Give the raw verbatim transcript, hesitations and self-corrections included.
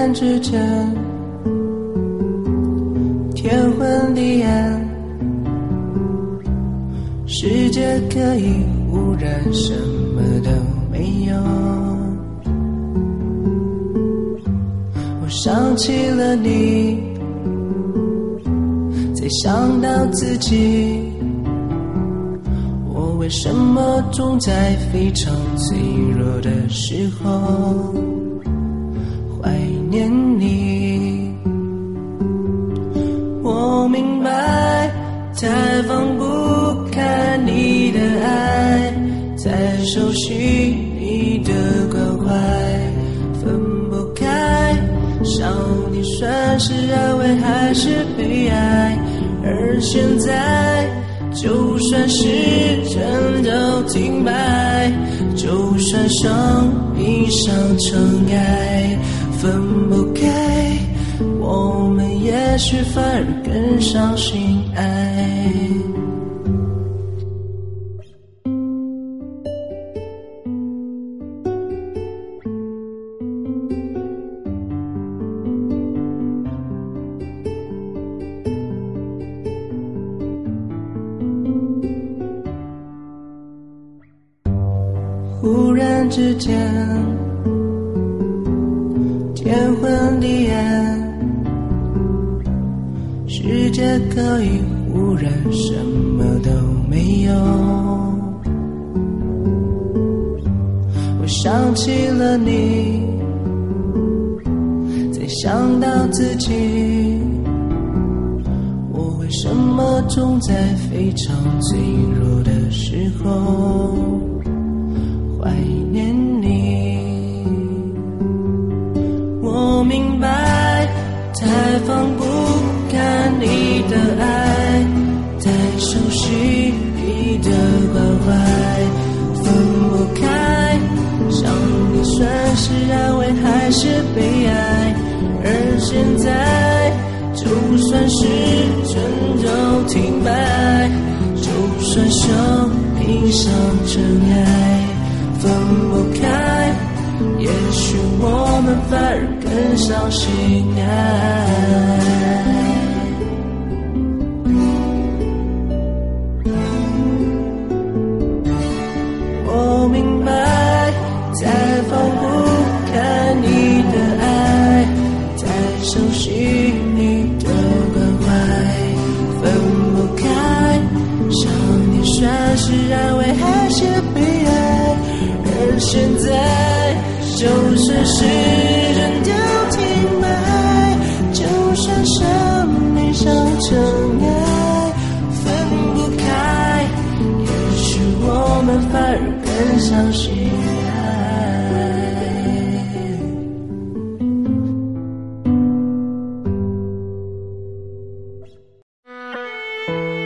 然之间天昏地暗，世界可以忽然什么都没有。我想起了你，再想到自己，我为什么总在非常脆弱的时候怀念你？我明白，太放不开你的爱，太熟悉你的关怀，分不开，想你算是安慰还是悲哀？而现在就算时针都停摆，就算生命上尘埃，分不开，我们也许反而更相信爱。忽然之间天昏地暗，世界可以忽然什么都没有。我想起了你，再想到自己，我为什么总在非常脆弱的时候怀念你？我明白，太放不开你的爱，太熟悉你的关怀，分不开，想你算是安慰还是悲哀？而现在就算时针都停摆，就算生命上尘埃，分不开，也许我们反而更相信爱。我明白，再放不开你的爱，太熟悉你的关怀，分不开，想你算是安慰还是悲哀？而现在就算时针都停摆，就算生命上尘埃，分不开，也许我们反而更相信